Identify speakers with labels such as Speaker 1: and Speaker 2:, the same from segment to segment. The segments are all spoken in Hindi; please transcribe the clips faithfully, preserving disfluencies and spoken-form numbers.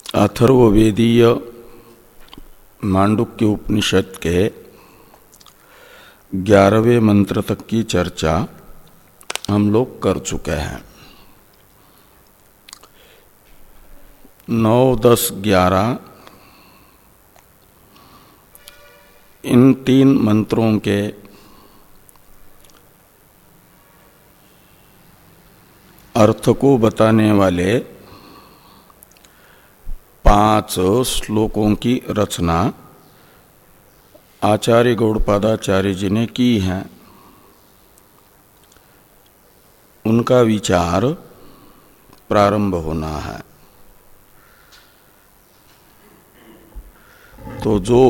Speaker 1: अथर्ववेदीय मांडुक्य उपनिषद के ग्यारहवें मंत्र तक की चर्चा हम लोग कर चुके हैं। नौ, दस, ग्यारह इन तीन मंत्रों के अर्थ को बताने वाले पांच श्लोकों की रचना आचार्य गौड़पादाचार्य जी ने की है। उनका विचार प्रारंभ होना है। तो जो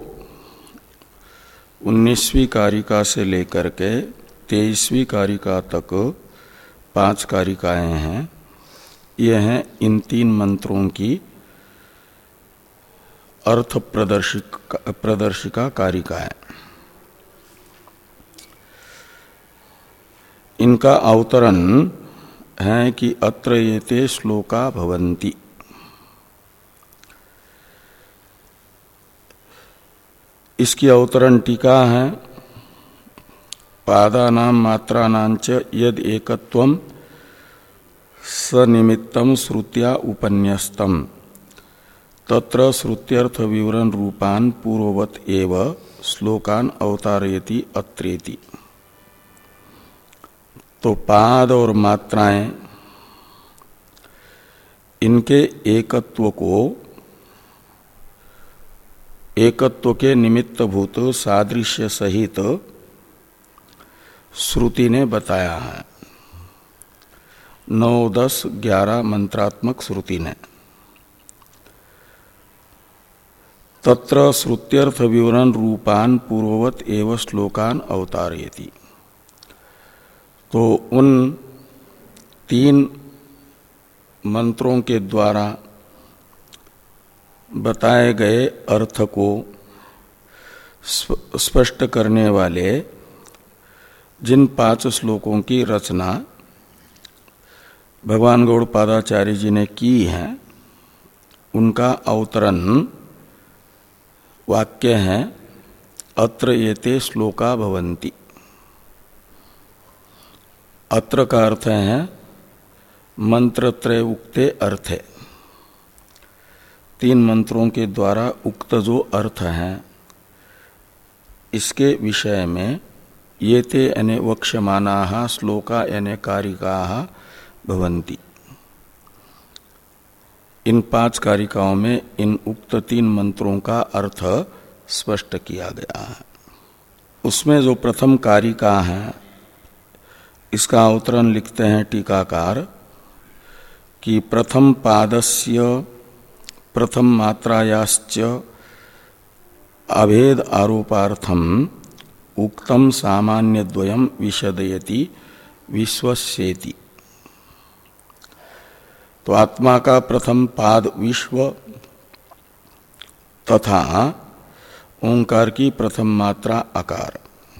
Speaker 1: उन्नीसवीं कारिका से लेकर के तेईसवीं कारिका तक पांच कारिकाएं हैं, ये हैं इन तीन मंत्रों की अर्थ प्रदर्शिका प्रदर्शिका कारिकाएं। इनका अवतरण है कि अत्र एते श्लोका भवन्ति। इसकी अवतरण टीका है पादानां मात्राणां च यद एकत्वं सनिमित्तं श्रुत्या उपन्यस्तम् तत्र श्रुत्यर्थ विवरण रूपान पूर्ववत एव श्लोकान अवतारयति अत्रेति। तो पाद और मात्राएं इनके एकत्व को एकत्व के निमित्तभूत सादृश्य सहित श्रुति ने बताया है। नौ, दस, ग्यारह मंत्रात्मक श्रुति ने तत्र श्रुत्यर्थ विवरण रूपान पूर्ववत एव श्लोकान अवतारयति। तो उन तीन मंत्रों के द्वारा बताए गए अर्थ को स्पष्ट करने वाले जिन पांच श्लोकों की रचना भगवान गौड़पादाचार्य जी ने की है, उनका अवतरण वाक्य है अत्र एते श्लोका भवन्ति। अत्र का अर्थ है मंत्रत्रय उक्ते अर्थे। तीन मंत्रों के द्वारा उक्त जो अर्थ हैं इसके विषय में ये ते यानी वक्ष्यमानाः श्लोका यानी कारिकाः भवन्ति। इन पांच कारिकाओं में इन उक्त तीन मंत्रों का अर्थ स्पष्ट किया गया है। उसमें जो प्रथम कारिका है इसका अवतरण लिखते हैं टीकाकार कि प्रथम पादस्य प्रथम मात्रायाश्च अभेद आरोपार्थम उक्तम सामान्यद्वयम् विशदयति विश्वस्येति। तो आत्मा का प्रथम पाद विश्व तथा ओंकार की प्रथम मात्रा आकार,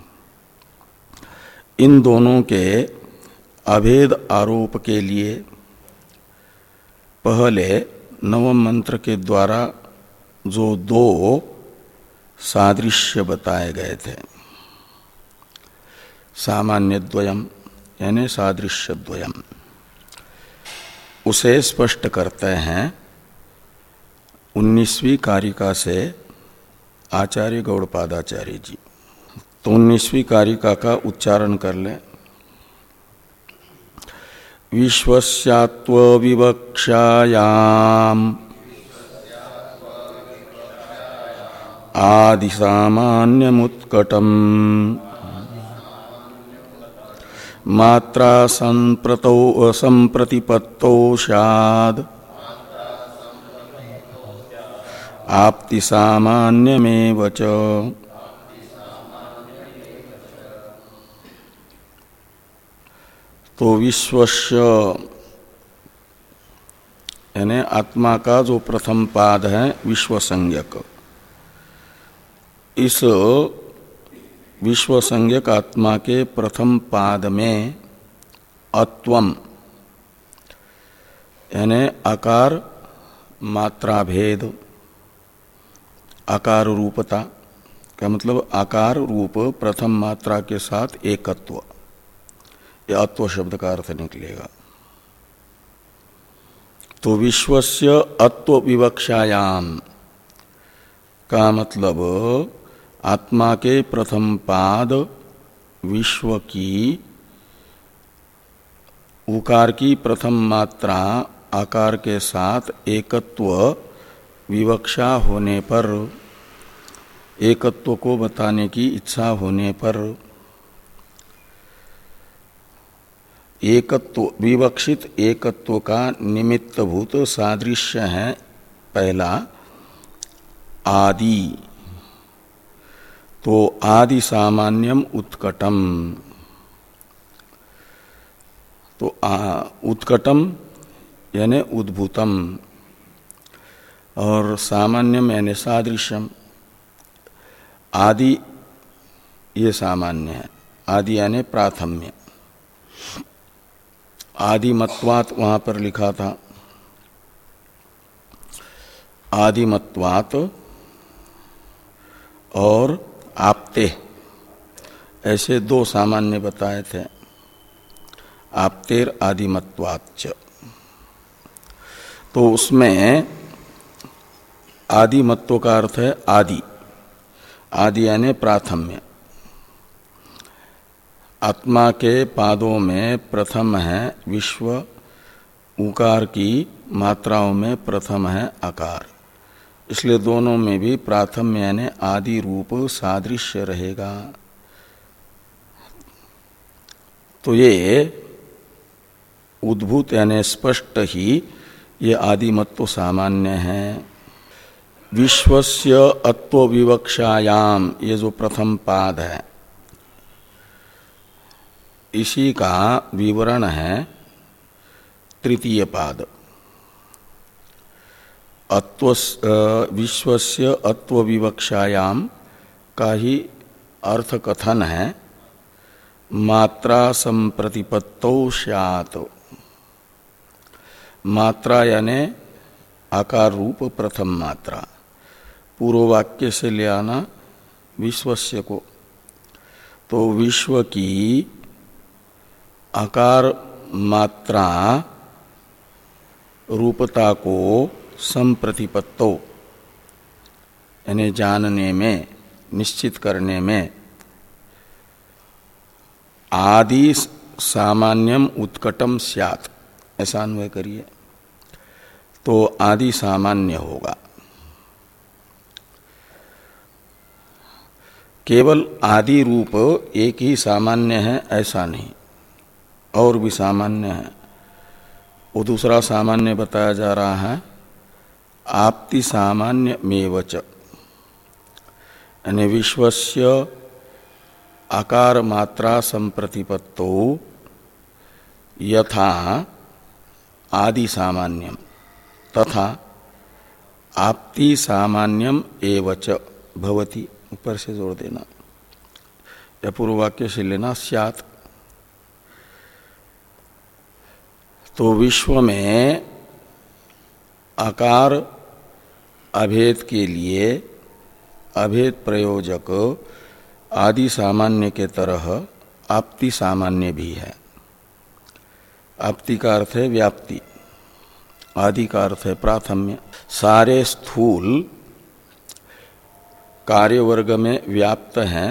Speaker 1: इन दोनों के अभेद आरोप के लिए पहले नवम मंत्र के द्वारा जो दो सादृश्य बताए गए थे, सामान्य द्वयम यानी सादृश्य द्वयम, उसे स्पष्ट करते हैं उन्नीसवीं कारिका से आचार्य गौड़पादाचार्य जी। तो उन्नीसवीं कारिका का उच्चारण कर लें। विश्वस्यात्व विवक्षायाम आदि सामान्यमुत्कटम् मात्रा संप्रतौ संप्रतिपत्तौ स्याद् आप्ति सामान्यमेव च। तो विश्वस्य यानी आत्मा का जो प्रथम पाद है विश्व संज्ञक, इस विश्व संज्ञक आत्मा के प्रथम पाद में अत्वम यानी आकार मात्रा भेद, आकार रूपता का मतलब आकार रूप प्रथम मात्रा के साथ एकत्व, यह अत्व शब्द का अर्थ निकलेगा। तो विश्वस्य अत्व विवक्षायाम का मतलब आत्मा के प्रथम पाद विश्व की उकार की प्रथम मात्रा आकार के साथ एकत्व विवक्षा होने पर, एकत्व को बताने की इच्छा होने पर, एकत्व विवक्षित एकत्व का निमित्तभूत सादृश्य है पहला आदि। तो आदि सामान्यम उत्कटम, तो आ, उत्कटम यानी उद्भूतम और सामान्यम यानी सादृश्यम। आदि ये सामान्य है, आदि यानी प्राथम्य। आदिमत्वात् वहां पर लिखा था, आदिमत्वात् और आपते, ऐसे दो सामान्य बताए थे। आपतेर आदिमत्वाच्च, तो उसमें आदिमत्व का अर्थ है आदि, आदि यानी प्राथम्य। आत्मा के पादों में प्रथम है विश्व, उकार की मात्राओं में प्रथम है आकार, इसलिए दोनों में भी प्राथम्य यानी आदि रूप सादृश्य रहेगा। तो ये उद्भूत यानी स्पष्ट ही ये आदिमत्व सामान्य है। विश्वस्य अत्व विवक्षायाम, ये जो प्रथम पाद है इसी का विवरण है तृतीय पाद। अत्व विश्वस्य अत्व विवक्षायाम का ही अर्थ कथन है मात्रा संप्रतिपत्तौ स्यात्। मात्रा यानी आकार रूप प्रथम मात्रा, पूर्व वाक्य से ले आना विश्वस्य को। तो विश्व की आकार मात्रा रूपता को संप्रतिपत्तो यानी जानने में, निश्चित करने में आदि सामान्यम उत्कटम स्यात्, ऐसा अन्वय करिए तो आदि सामान्य होगा। केवल आदि रूप एक ही सामान्य है ऐसा नहीं, और भी सामान्य है। वो दूसरा सामान्य बताया जा रहा है आपति सामान्य मेवच, यानी विश्वस्य आकार मात्रा संप्रतिपत्तो यथा आदि सामान्यम तथा आपति सामान्यम एवच भवति, ऊपर से जोड़ देना या पूर्व वाक्य से लेना स्यात्। तो विश्व में आकार अभेद के लिए अभेद प्रयोजक आदि सामान्य के तरह आपति सामान्य भी है। आपति का अर्थ है व्याप्ति, आदि का अर्थ है प्राथम्य। सारे स्थूल कार्य वर्ग में व्याप्त हैं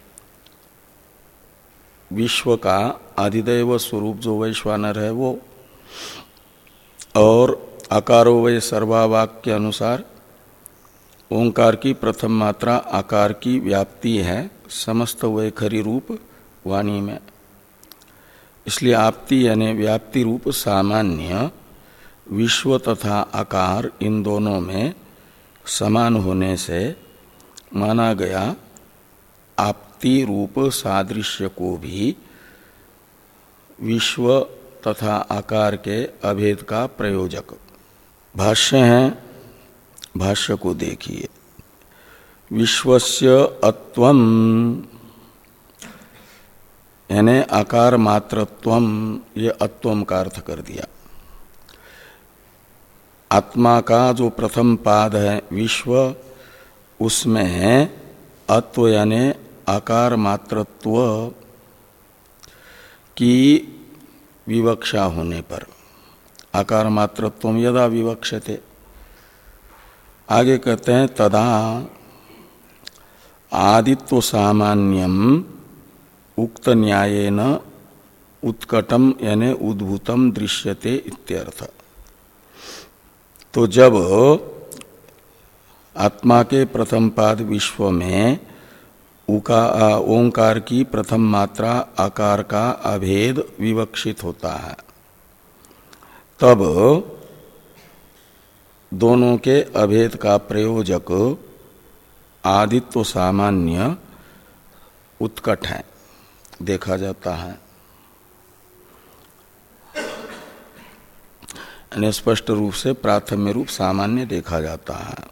Speaker 1: विश्व का आदिदैव स्वरूप जो वैश्वानर है वो, और आकारो वै सर्वावाक के अनुसार ओंकार की प्रथम मात्रा आकार की व्याप्ति है समस्त वैखरी रूप वाणी में। इसलिए आपति यानी व्याप्ति रूप सामान्य विश्व तथा आकार इन दोनों में समान होने से माना गया आपति रूप सादृश्य को भी विश्व तथा आकार के अभेद का प्रयोजक। भाष्य है, भाष्य को देखिए। विश्वस्य अत्वम यानी आकार मात्रत्वम, ये अत्वम का अर्थ कर दिया। आत्मा का जो प्रथम पाद है विश्व, उसमें अत्व यानी आकार मात्रत्व की विवक्षा होने पर, आकार मात्रत्व यदा विवक्षते, आगे कहते हैं तदा आदित्व सामान्यम उक्त न्यायेन उत्कटम यानी उद्भूतम दृश्यते इत्यर्थ। तो जब आत्मा के प्रथम पाद विश्व में उका ओंकार की प्रथम मात्रा आकार का अभेद विवक्षित होता है, तब दोनों के अभेद का प्रयोजक आदित्व सामान्य उत्कट है, देखा जाता है। यानी स्पष्ट रूप से प्राथम्य रूप सामान्य देखा जाता है।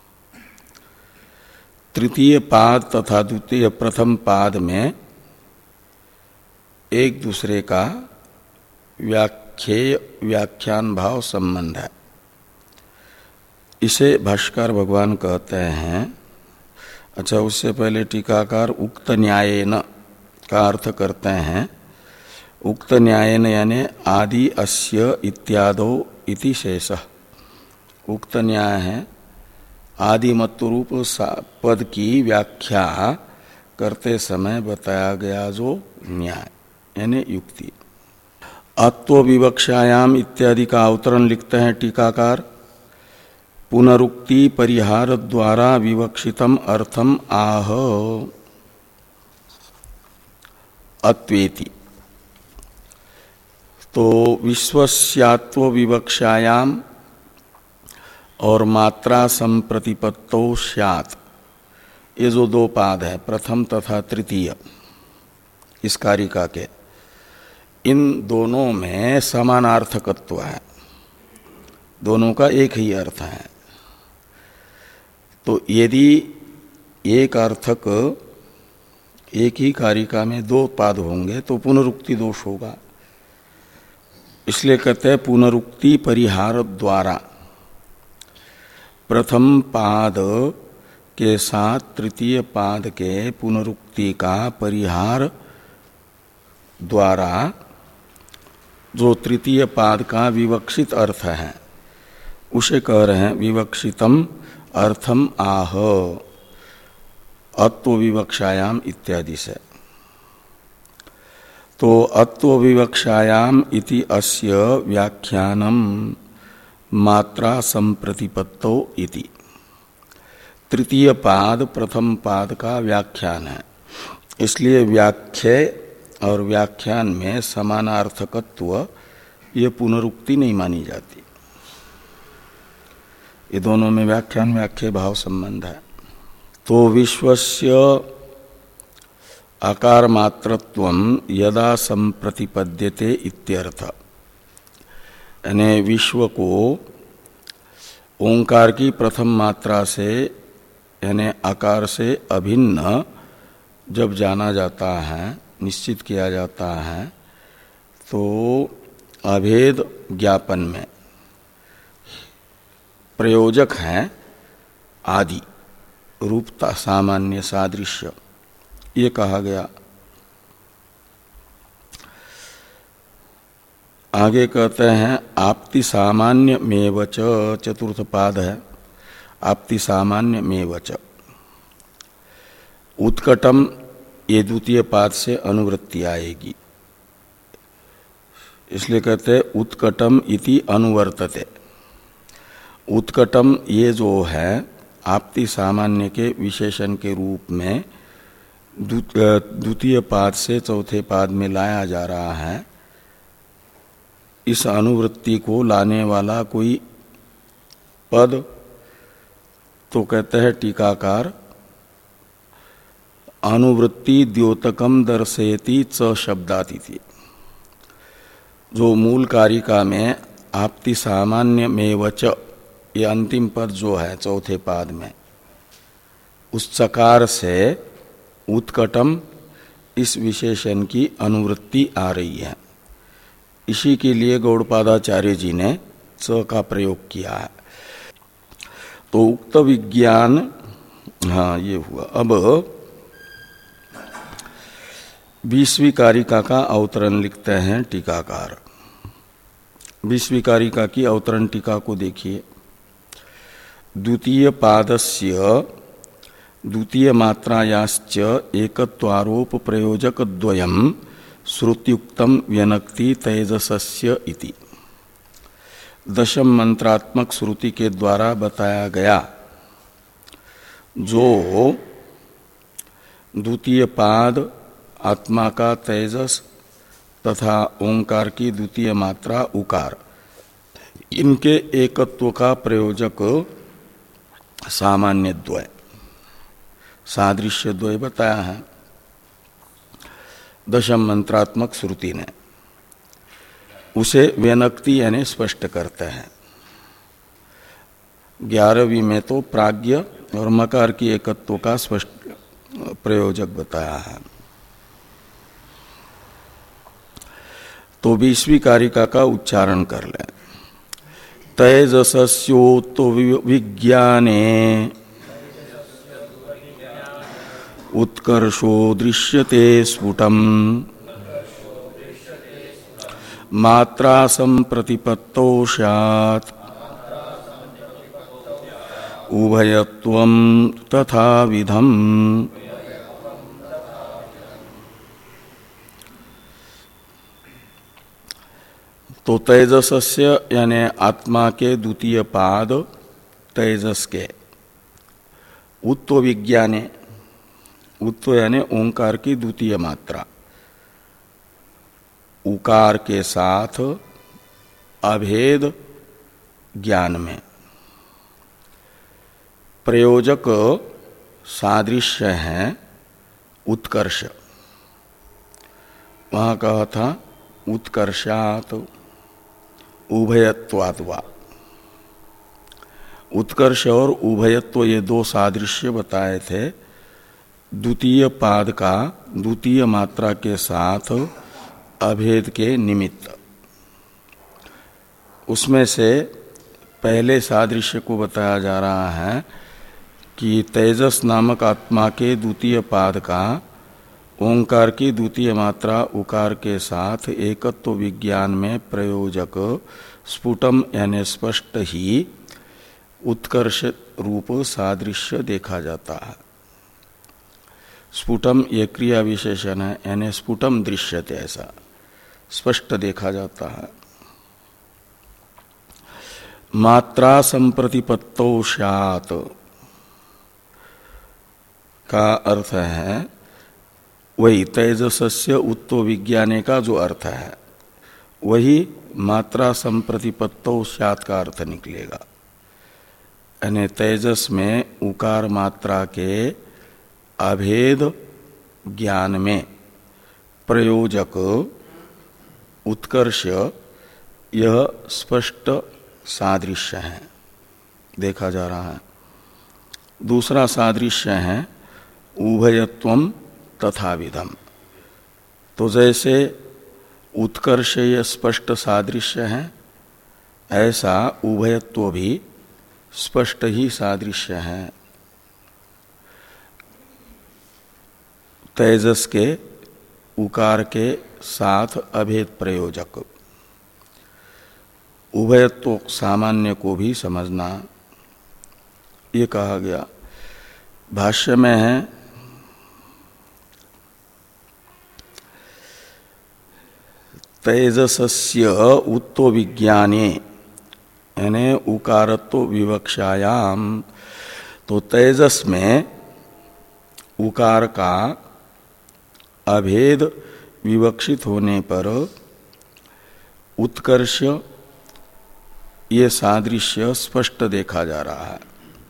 Speaker 1: तृतीय पाद तथा द्वितीय प्रथम पाद में एक दूसरे का व्याख्येय व्याख्यान भाव संबंध है। इसे भाष्यकार भगवान कहते हैं। अच्छा, उससे पहले टीकाकार उक्त न्यायेन का अर्थ करते हैं। उक्त न्यायेन यानी आदि अस्य इत्यादो इति शेषः। उक्त न्याय है आदिमत्व रूप पद की व्याख्या करते समय बताया गया जो न्याय यानी युक्ति। अत्व विवक्षायाम इत्यादि का अवतरण लिखते हैं टीकाकार। पुनरुक्ति परिहार द्वारा विवक्षितम अर्थम आह अत्वेति। तो विश्वस्यात्व विवक्षायाम और मात्रा संप्रतिपत्तो स्यात्, ये जो दो पाद है प्रथम तथा तृतीय इस कारिका के, इन दोनों में समानार्थकत्व है, दोनों का एक ही अर्थ है। तो यदि एक अर्थक एक ही कारिका में दो पाद होंगे तो पुनरुक्ति दोष होगा। इसलिए कहते हैं पुनरुक्ति परिहार द्वारा प्रथम पाद के साथ तृतीय पाद के पुनरुक्ति का परिहार द्वारा जो तृतीय पाद का विवक्षित अर्थ है उसे कह रहे हैं विवक्षितम अर्थम आह अत्व विवक्षायाम इत्यादि से। तो अत्व विवक्षायाम इति अस्य व्याख्यानम मात्रा संप्रतिपत्तो इति। तृतीय पाद प्रथम पाद का व्याख्यान है, इसलिए व्याख्या और व्याख्यान में समानार्थकत्व ये पुनरुक्ति नहीं मानी जाती। ये दोनों में व्याख्यान व्याख्या भाव संबंध है। तो विश्वस्य आकार मात्रत्वम यदा संप्रतिपद्यते इत्यर्थ, यानी विश्व को ओंकार की प्रथम मात्रा से यानी आकार से अभिन्न जब जाना जाता है, निश्चित किया जाता है, तो अभेद ज्ञापन में प्रयोजक है आदि रूपता सामान्य सादृश्य, ये कहा गया। आगे कहते हैं आपति सामान्य मेवच, चतुर्थ पाद है आपति सामान्य मेवच। उत्कटम ये द्वितीय पाद से अनुवृत्ति आएगी, इसलिए कहते हैं उत्कटम इति अनुवर्तते। उत्कटम ये जो है आपति सामान्य के विशेषण के रूप में द्वितीय पाद से चौथे पाद में लाया जा रहा है। इस अनुवृत्ति को लाने वाला कोई पद तो कहते हैं टीकाकार अनुवृत्ति द्योतकम दर्शयति च शब्दातिथि। जो मूल कारिका में आपति सामान्य मेवच ये अंतिम पद जो है चौथे पाद में, उस चकार से उत्कटम इस विशेषण की अनुवृत्ति आ रही है। इसी के लिए गौड़पादाचार्य जी ने च का प्रयोग किया है। तो उक्त विज्ञान, हाँ ये हुआ। अब बीसवीं कारिका का अवतरण लिखते हैं टीकाकार। बीसवीं कारिका की अवतरण टीका को देखिए। द्वितीय पादस्य द्वितीय मात्रायाश्च एकत्वारोप प्रयोजक द्वयम् श्रुत्युक्तम व्यनक्ति तेजसस्य इति। दशम मंत्रात्मक श्रुति के द्वारा बताया गया जो द्वितीय पाद आत्मा का तेजस तथा ओंकार की द्वितीय मात्रा उकार, इनके एकत्व का प्रयोजक सामान्य द्वय, सादृश्य द्वय बताया है दशम मंत्रात्मक श्रुति ने। उसे व्यनक्ति यानी स्पष्ट करते हैं। ग्यारहवीं में तो प्राज्ञ और मकार की एकत्व का स्पष्ट प्रयोजक बताया है। तो बीसवीं कारिका का उच्चारण कर लें। तेजसस्योतो विज्ञाने उत्कर्षो दृश्यते स्फुटम् मात्रा संप्रतिपत्तौ स्यात् उभयत्वं तथा विधम्। तो तेजसस्य यानी आत्मा के द्वितीय पाद तेजस के उत्व विज्ञाने, उत्व यानी ओंकार की द्वितीय मात्रा, उकार के साथ अभेद ज्ञान में प्रयोजक सादृश्य है उत्कर्ष। वहां कहा था उत्कर्षात उभयत्वात् वा। उत्कर्ष और उभयत्व ये दो सादृश्य बताए थे द्वितीय पाद का द्वितीय मात्रा के साथ अभेद के निमित्त। उसमें से पहले सादृश्य को बताया जा रहा है कि तेजस नामक आत्मा के द्वितीय पाद का ओंकार की द्वितीय मात्रा उकार के साथ एकत्व विज्ञान में प्रयोजक स्फुटम यानी स्पष्ट ही उत्कर्ष रूप सादृश्य देखा जाता है। स्फुटम ये क्रिया विशेषण है, यानी स्फुटम दृश्यते, ऐसा स्पष्ट देखा जाता है। मात्रा संप्रतिपत्तौ स्यात् का अर्थ है वही तेजसस्य उत्तो विज्ञाने का जो अर्थ है वही मात्रा संप्रतिपत्तौ स्यात् का अर्थ निकलेगा। यानी तेजस में उकार मात्रा के अभेद ज्ञान में प्रयोजक उत्कर्ष यह स्पष्ट सादृश्य है, देखा जा रहा है। दूसरा सादृश्य है उभयत्वम तथा विधम। तो जैसे उत्कर्ष यह स्पष्ट सादृश्य है, ऐसा उभयत्व भी स्पष्ट ही सादृश्य है तेजस के उकार के साथ अभेद प्रयोजक। उभयत्व सामान्य को भी समझना, ये कहा गया। भाष्य में है तेजसस्य उत्तो विज्ञाने यानी उकारत्व विवक्षायाम। तो तेजस में उकार का अभेद विवक्षित होने पर उत्कर्ष ये सादृश्य स्पष्ट देखा जा रहा है।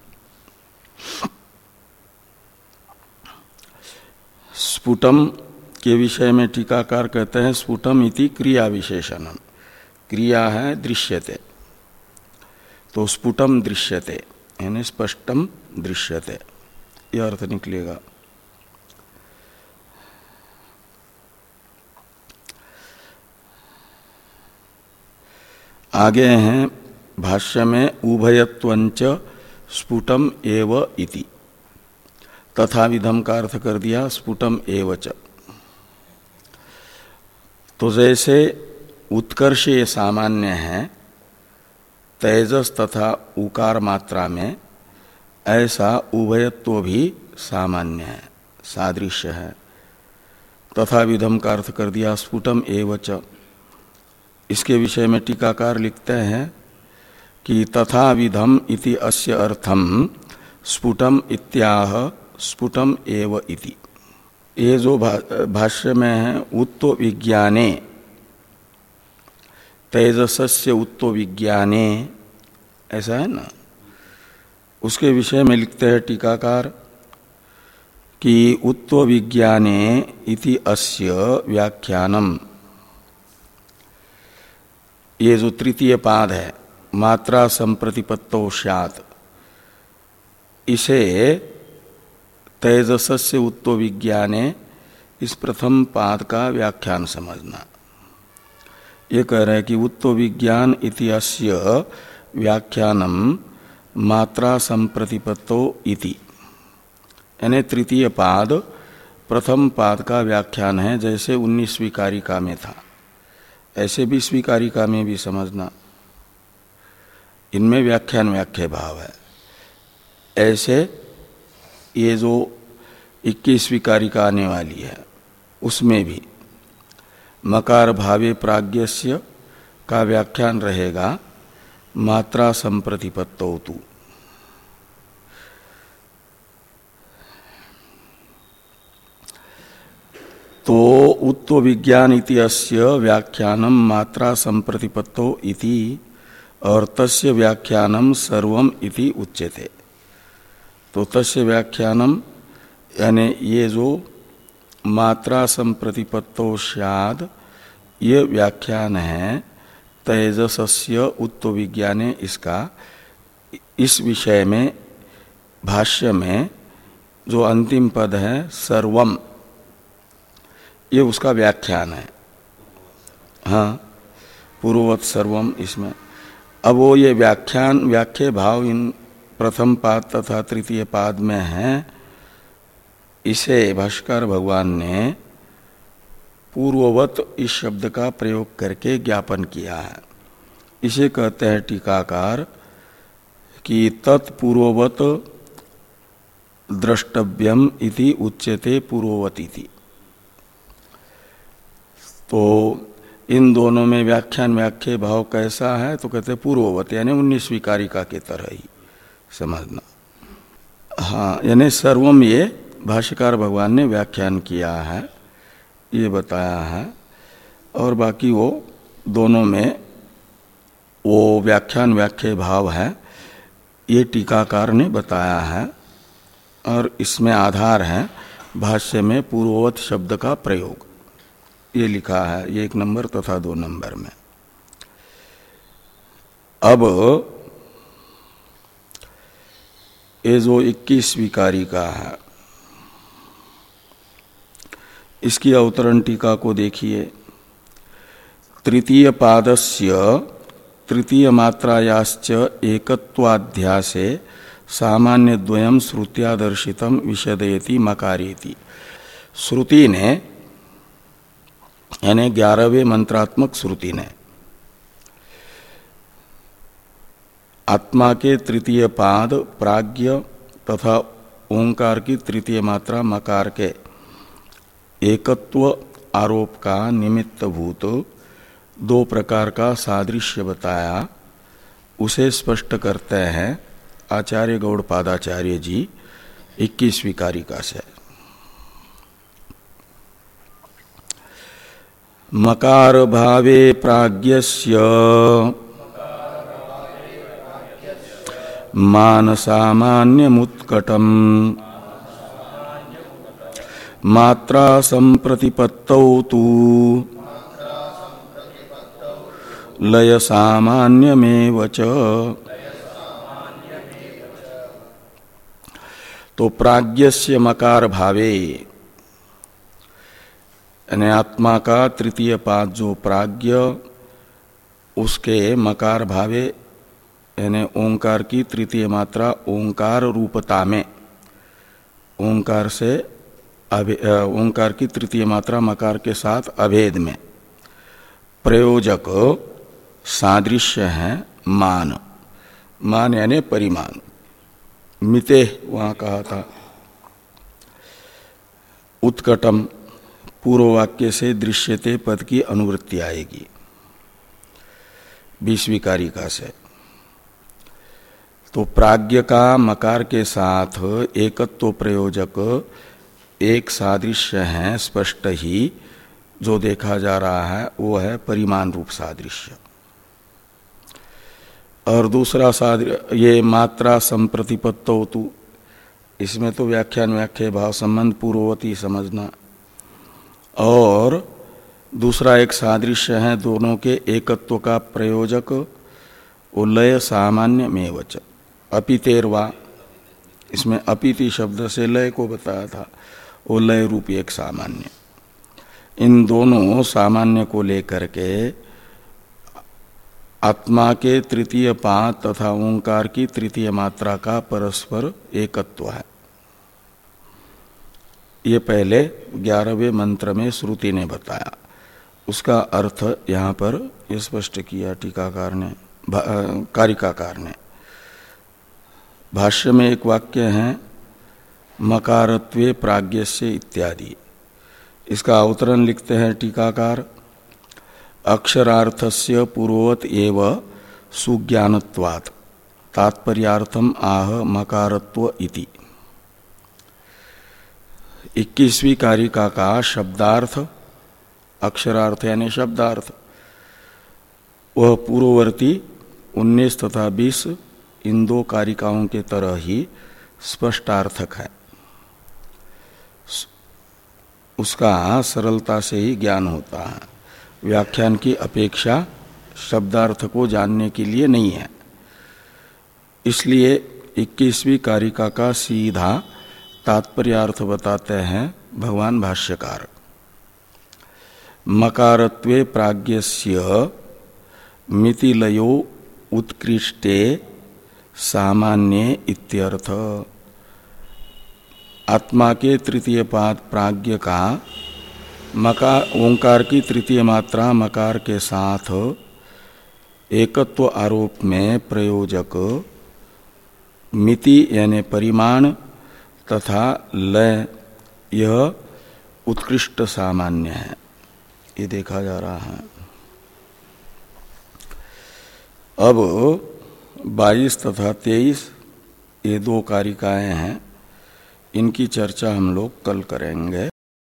Speaker 1: स्फुटम के विषय में टीकाकार कहते हैं स्फुटम इति क्रिया विशेषणम। क्रिया है दृश्यते, तो स्फुटम दृश्यते यानी स्पष्टम दृश्यते, यह अर्थ निकलेगा। आगे हैं भाष्य में उभयत्वंच स्फुटम एव इति, तथा विधम का अर्थ कर दिया स्फुटम एव च। तो जैसे उत्कर्ष ये सामान्य है तेजस तथा उकार मात्रा में, ऐसा उभयत्व भी सामान्य है, सादृश्य है। तथा विधम का अर्थ कर दिया स्फुटम एव च। इसके विषय में टीकाकार लिखते हैं कि तथा विधम इति अस्य अर्थम स्फुटम इत्याह स्फुटम एव इति। ये जो भाष्य में है उत्तो विज्ञाने, तेजसस्य उत्तो विज्ञाने, ऐसा है ना, उसके विषय में लिखते हैं टीकाकार कि उत्तो विज्ञाने इति अस्य व्याख्यानम, ये जो तृतीय पाद है मात्रा संप्रतिपत्तो स्यात्, इसे तेजसस्य उत्तो विज्ञाने इस प्रथम पाद का व्याख्यान समझना। ये कह रहे हैं कि उत्तो विज्ञान इति अस्य व्याख्यानम मात्रा संप्रतिपत्तो इति, यानी तृतीय पाद प्रथम पाद का व्याख्यान है। जैसे उन्नीसवीं कारिका में था ऐसे बीसवीं कारिका में भी समझना, इनमें व्याख्यान व्याख्या भाव है। ऐसे ये जो इक्कीसवीं कारिका आने वाली है उसमें भी मकार भावे प्राज्ञस्य का व्याख्यान रहेगा मात्रा संप्रतिपत्तो तु। तो उत्तो विज्ञान इति अस्य व्याख्यानम मात्रा संप्रतिपत्तो इति और तस्य व्याख्यानम सर्वम इति उच्यते। तो तस्य व्याख्यानम यानी ये जो मात्रा संप्रतिपत्तो स्याद, ये व्याख्यान है तेजसस्य उत्तो विज्ञाने, इसका इस विषय में भाष्य में जो अंतिम पद है सर्वम, ये उसका व्याख्यान है। हाँ, पूर्ववत सर्वम इसमें। अब वो ये व्याख्यान व्याख्या भाव इन प्रथम पाद तथा तृतीय पाद में है, इसे भाष्कर भगवान ने पूर्ववत इस शब्द का प्रयोग करके ज्ञापन किया है। इसे कहते हैं टीकाकार कि तत्पूर्ववत द्रष्टव्यम इति उच्यते पूर्ववतीति। तो इन दोनों में व्याख्यान व्याख्या भाव कैसा है, तो कहते पूर्ववत यानी उन्नीसवीं कारिका की तरह ही समझना। हाँ, यानी सर्वम ये भाष्यकार भगवान ने व्याख्यान किया है, ये बताया है। और बाकी वो दोनों में वो व्याख्यान व्याख्या भाव है, ये टीकाकार ने बताया है। और इसमें आधार है भाष्य में पूर्ववत शब्द का प्रयोग, ये लिखा है, ये एक नंबर तथा दो नंबर में। अब ये जो इक्कीसवीं कारिका है इसकी अवतरण टीका को देखिए। तृतीय पादस्य तृतीय मात्रायाश्च एकत्वाध्यासे सामान्य द्वयम श्रुत्यादर्शितम विशदयति मकारेति। श्रुति ने यानी ग्यारहवें मंत्रात्मक श्रुति ने आत्मा के तृतीय पाद प्राज्ञ तथा ओंकार की तृतीय मात्रा मकार के एकत्व आरोप का निमित्तभूत दो प्रकार का सादृश्य बताया। उसे स्पष्ट करते हैं आचार्य गौड़पादाचार्य जी इक्कीसवीं कारिका से। मकार भावे प्राज्ञस्य मान सामान्यमुत्कटम मात्रा संप्रतिपत्तौ तु लय सामान्यमेव च। तो प्राज्ञस्य मकार भावे यानी आत्मा का तृतीय पाद जो प्राज्ञ, उसके मकार भावे यानी ओंकार की तृतीय मात्रा ओंकार रूपता में, ओंकार से ओंकार की तृतीय मात्रा मकार के साथ अभेद में प्रयोजक सादृश्य है मान। मान यानी परिमाण। मिते वहां कहा था। उत्कटम पूर्व वाक्य से दृश्यते पद की अनुवृत्ति आएगी बीसवीं कारिका से। तो प्राज्ञ का मकार के साथ एकत्व प्रयोजक एक सादृश्य है, स्पष्ट ही जो देखा जा रहा है वो है परिमाण रूप सादृश्य। और दूसरा सादृश्य ये मात्रा संप्रतिपत्तो तु, इसमें तो व्याख्यान व्याख्या भाव संबंध पूर्ववती समझना। और दूसरा एक सादृश्य है दोनों के एकत्व का प्रयोजक वो लय सामान्य में वच अपितेरवा, इसमें अपिति शब्द से लय को बताया था, वो लय रूपी एक सामान्य। इन दोनों सामान्य को लेकर के आत्मा के तृतीय पाद तथा ओंकार की तृतीय मात्रा का परस्पर एकत्व है। ये पहले ग्यारहवें मंत्र में श्रुति ने बताया, उसका अर्थ यहाँ पर ये स्पष्ट किया टीकाकार ने, कारिकाकार ने। भाष्य में एक वाक्य है मकारत्वे प्राज्ञस्य इत्यादि, इसका अवतरण लिखते हैं टीकाकार अक्षरार्थस्य पूर्ववत एव सुज्ञानत्वात् तात्पर्यार्थम आह मकारत्व इति। इक्कीसवीं कारिका का शब्दार्थ, अक्षरार्थ यानी शब्दार्थ, वह पूर्ववर्ती उन्नीस तथा बीस इन दो कारिकाओं के तरह ही स्पष्टार्थक है। उसका सरलता से ही ज्ञान होता है, व्याख्यान की अपेक्षा शब्दार्थ को जानने के लिए नहीं है। इसलिए इक्कीसवीं कारिका का सीधा तात्पर्यार्थ बताते हैं भगवान भाष्यकार। मकारत्वे प्राज्ञस्य मितिलयो उत्कृष्टे सामान्ये इत्यर्थ। आत्मा के तृतीय पाद प्राज्ञ का मकार ओंकार की तृतीय मात्रा मकार के साथ एकत्व आरोप में प्रयोजक मिति यानी परिमाण तथा लय यह उत्कृष्ट सामान्य है, ये देखा जा रहा है। अब बाईस तथा तेईस ये दो कारिकाएं हैं, इनकी चर्चा हम लोग कल करेंगे।